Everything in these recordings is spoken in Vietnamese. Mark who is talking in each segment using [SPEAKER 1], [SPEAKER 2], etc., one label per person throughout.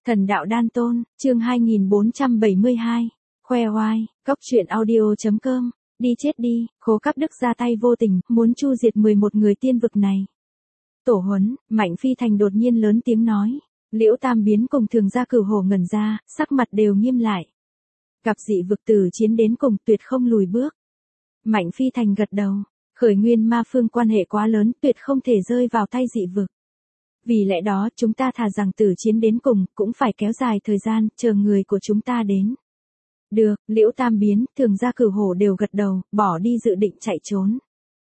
[SPEAKER 1] Thần đạo đan tôn, chương 2472, khoe oai, góc truyện audio.com, đi chết đi, Khố Cáp Đức ra tay vô tình, muốn chu diệt 11 người tiên vực này. Tổ huấn, Mạnh Phi Thành đột nhiên lớn tiếng nói, Liễu Tam Biến cùng Thường Gia Cửu Hổ ngẩn ra, sắc mặt đều nghiêm lại. Gặp dị vực tử chiến đến cùng tuyệt không lùi bước. Mạnh Phi Thành gật đầu, khởi nguyên ma phương quan hệ quá lớn tuyệt không thể rơi vào tay dị vực. Vì lẽ đó chúng ta thà rằng tử chiến đến cùng, cũng phải kéo dài thời gian, chờ người của chúng ta đến. Được, Liễu Tam Biến, Thường Gia Cửu Hổ đều gật đầu, bỏ đi dự định chạy trốn.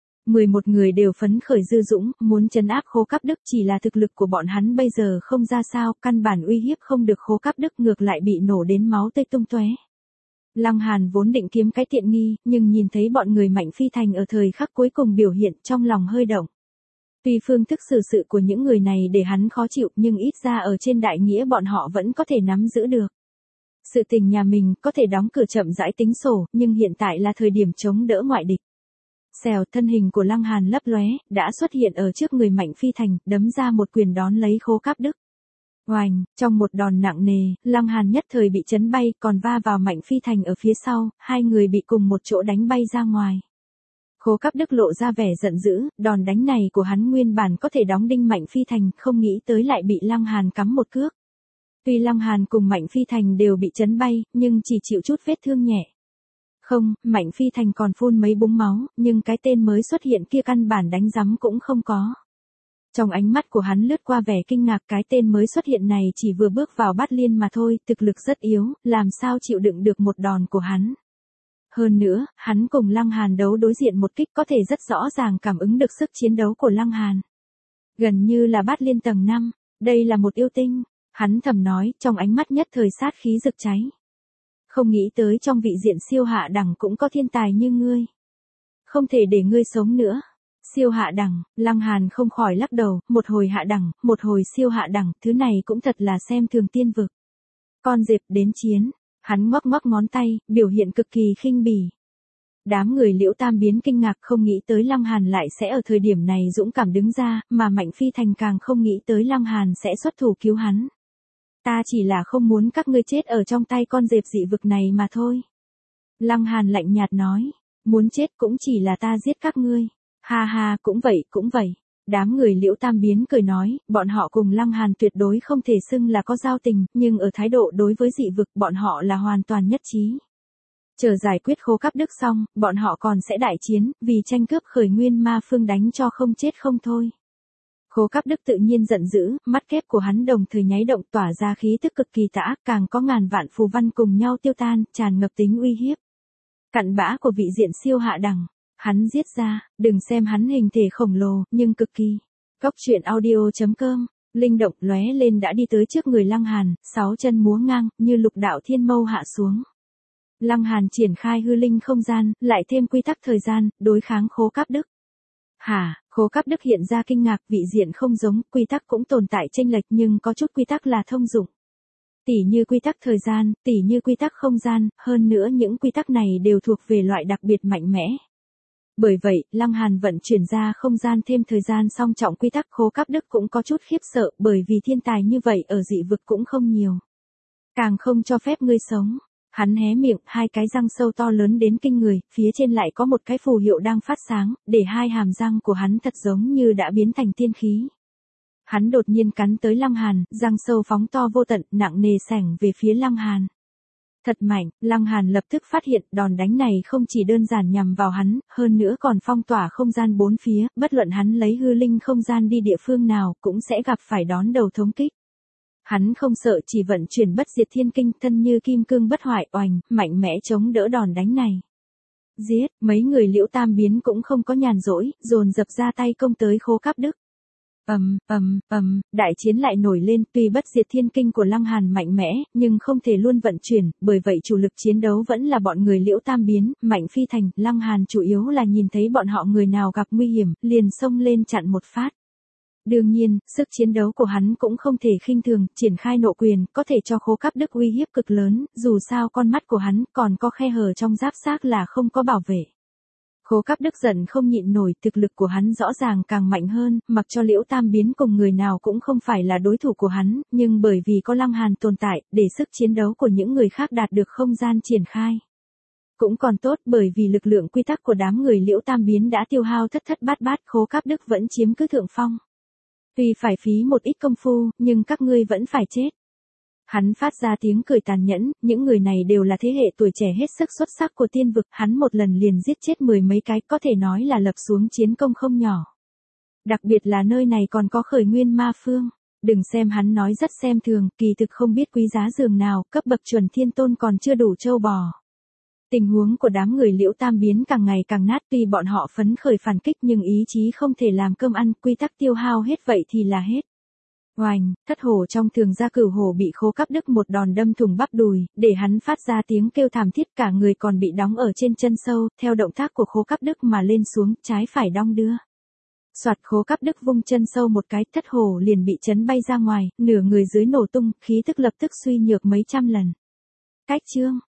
[SPEAKER 1] 11 người đều phấn khởi dư dũng, muốn trấn áp Khố Cáp Đức, chỉ là thực lực của bọn hắn bây giờ không ra sao, căn bản uy hiếp không được Khố Cáp Đức, ngược lại bị nổ đến máu tươi tung tóe. Lăng Hàn vốn định kiếm cái tiện nghi, nhưng nhìn thấy bọn người Mạnh Phi Thành ở thời khắc cuối cùng biểu hiện, trong lòng hơi động. Tuy phương thức xử sự của những người này để hắn khó chịu, nhưng ít ra ở trên đại nghĩa bọn họ vẫn có thể nắm giữ được. Sự tình nhà mình có thể đóng cửa chậm rãi tính sổ, nhưng hiện tại là thời điểm chống đỡ ngoại địch. Xèo, thân hình của Lăng Hàn lấp lóe, đã xuất hiện ở trước người Mạnh Phi Thành, đấm ra một quyền đón lấy Khố Cáp Đức. Oành, trong một đòn nặng nề, Lăng Hàn nhất thời bị chấn bay, còn va vào Mạnh Phi Thành ở phía sau, hai người bị cùng một chỗ đánh bay ra ngoài. Khố Cáp Đức lộ ra vẻ giận dữ, đòn đánh này của hắn nguyên bản có thể đóng đinh Mạnh Phi Thành, không nghĩ tới lại bị Lăng Hàn cắm một cước. Tuy Lăng Hàn cùng Mạnh Phi Thành đều bị chấn bay, nhưng chỉ chịu chút vết thương nhẹ. Không, Mạnh Phi Thành còn phun mấy búng máu, nhưng cái tên mới xuất hiện kia căn bản đánh rắm cũng không có. Trong ánh mắt của hắn lướt qua vẻ kinh ngạc, cái tên mới xuất hiện này chỉ vừa bước vào bát liên mà thôi, thực lực rất yếu, làm sao chịu đựng được một đòn của hắn. Hơn nữa, hắn cùng Lăng Hàn đấu đối diện một kích có thể rất rõ ràng cảm ứng được sức chiến đấu của Lăng Hàn. Gần như là bát liên tầng 5, đây là một yêu tinh, hắn thầm nói, trong ánh mắt nhất thời sát khí rực cháy. Không nghĩ tới trong vị diện siêu hạ đẳng cũng có thiên tài như ngươi. Không thể để ngươi sống nữa. Siêu hạ đẳng, Lăng Hàn không khỏi lắc đầu, một hồi hạ đẳng, một hồi siêu hạ đẳng, thứ này cũng thật là xem thường tiên vực. Con dẹp đến chiến, hắn ngoắc ngoắc ngón tay, biểu hiện cực kỳ khinh bỉ. Đám người Liễu Tam Biến kinh ngạc, không nghĩ tới Lăng Hàn lại sẽ ở thời điểm này dũng cảm đứng ra, mà Mạnh Phi Thành càng không nghĩ tới Lăng Hàn sẽ xuất thủ cứu hắn. Ta chỉ là không muốn các ngươi chết ở trong tay con dẹp dị vực này mà thôi. Lăng Hàn lạnh nhạt nói, muốn chết cũng chỉ là ta giết các ngươi. Ha ha, cũng vậy, cũng vậy. Đám người Liễu Tam Biến cười nói, bọn họ cùng Lăng Hàn tuyệt đối không thể xưng là có giao tình, nhưng ở thái độ đối với dị vực bọn họ là hoàn toàn nhất trí. Chờ giải quyết Khố Cáp Đức xong, bọn họ còn sẽ đại chiến, vì tranh cướp khởi nguyên ma phương đánh cho không chết không thôi. Khố Cáp Đức tự nhiên giận dữ, mắt kép của hắn đồng thời nháy động tỏa ra khí tức cực kỳ tà ác, càng có ngàn vạn phù văn cùng nhau tiêu tan, tràn ngập tính uy hiếp. Cặn bã của vị diện siêu hạ đẳng. Hắn giết ra, đừng xem hắn hình thể khổng lồ, nhưng cực kỳ. Góc truyện audio.com, linh động lóe lên đã đi tới trước người Lăng Hàn, 6 chân múa ngang, như lục đạo thiên mâu hạ xuống. Lăng Hàn triển khai hư linh không gian, lại thêm quy tắc thời gian, đối kháng Khố Cáp Đức. Hả, Khố Cáp Đức hiện ra kinh ngạc, vị diện không giống, quy tắc cũng tồn tại chênh lệch nhưng có chút quy tắc là thông dụng. Tỉ như quy tắc thời gian, tỉ như quy tắc không gian, hơn nữa những quy tắc này đều thuộc về loại đặc biệt mạnh mẽ. Bởi vậy, Lăng Hàn vận chuyển ra không gian thêm thời gian song trọng quy tắc, Khố Cáp Đức cũng có chút khiếp sợ, bởi vì thiên tài như vậy ở dị vực cũng không nhiều. Càng không cho phép ngươi sống. Hắn hé miệng, hai cái răng sâu to lớn đến kinh người, phía trên lại có một cái phù hiệu đang phát sáng, để hai hàm răng của hắn thật giống như đã biến thành tiên khí. Hắn đột nhiên cắn tới Lăng Hàn, răng sâu phóng to vô tận, nặng nề xẻng về phía Lăng Hàn. Thật mạnh, Lăng Hàn lập tức phát hiện đòn đánh này không chỉ đơn giản nhằm vào hắn, hơn nữa còn phong tỏa không gian bốn phía, bất luận hắn lấy hư linh không gian đi địa phương nào, cũng sẽ gặp phải đón đầu thống kích. Hắn không sợ, chỉ vận chuyển bất diệt thiên kinh, thân như kim cương bất hoại, oành, mạnh mẽ chống đỡ đòn đánh này. Giết, mấy người Liễu Tam Biến cũng không có nhàn rỗi, dồn dập ra tay công tới Khố Cáp Đức. Đại chiến lại nổi lên, tuy bất diệt thiên kinh của Lăng Hàn mạnh mẽ, nhưng không thể luôn vận chuyển, bởi vậy chủ lực chiến đấu vẫn là bọn người Liễu Tam Biến, Mạnh Phi Thành, Lăng Hàn chủ yếu là nhìn thấy bọn họ người nào gặp nguy hiểm, liền xông lên chặn một phát. Đương nhiên, sức chiến đấu của hắn cũng không thể khinh thường, triển khai nộ quyền, có thể cho Khố Cáp Đức uy hiếp cực lớn, dù sao con mắt của hắn còn có khe hở trong giáp xác là không có bảo vệ. Khố Cáp Đức giận không nhịn nổi, thực lực của hắn rõ ràng càng mạnh hơn, mặc cho Liễu Tam Biến cùng người nào cũng không phải là đối thủ của hắn, nhưng bởi vì có Lăng Hàn tồn tại, để sức chiến đấu của những người khác đạt được không gian triển khai. Cũng còn tốt, bởi vì lực lượng quy tắc của đám người Liễu Tam Biến đã tiêu hao thất thất bát bát, Khố Cáp Đức vẫn chiếm cứ thượng phong. Tuy phải phí một ít công phu, nhưng các ngươi vẫn phải chết. Hắn phát ra tiếng cười tàn nhẫn, những người này đều là thế hệ tuổi trẻ hết sức xuất sắc của tiên vực, hắn một lần liền giết chết 10 mấy cái, có thể nói là lập xuống chiến công không nhỏ. Đặc biệt là nơi này còn có khởi nguyên ma phương. Đừng xem hắn nói rất xem thường, kỳ thực không biết quý giá giường nào, cấp bậc chuẩn thiên tôn còn chưa đủ trâu bò. Tình huống của đám người Liễu Tam Biến càng ngày càng nát, tuy bọn họ phấn khởi phản kích nhưng ý chí không thể làm cơm ăn, quy tắc tiêu hao hết vậy thì là hết. Oành, thất hổ trong thường gia cửu hổ bị Khố Cáp Đức một đòn đâm thủng bắp đùi, để hắn phát ra tiếng kêu thảm thiết, cả người còn bị đóng ở trên chân sâu, theo động tác của Khố Cáp Đức mà lên xuống, trái phải đong đưa. Soạt, Khố Cáp Đức vung chân sâu một cái, thất hổ liền bị chấn bay ra ngoài, nửa người dưới nổ tung, khí tức lập tức suy nhược mấy trăm lần. Cách chương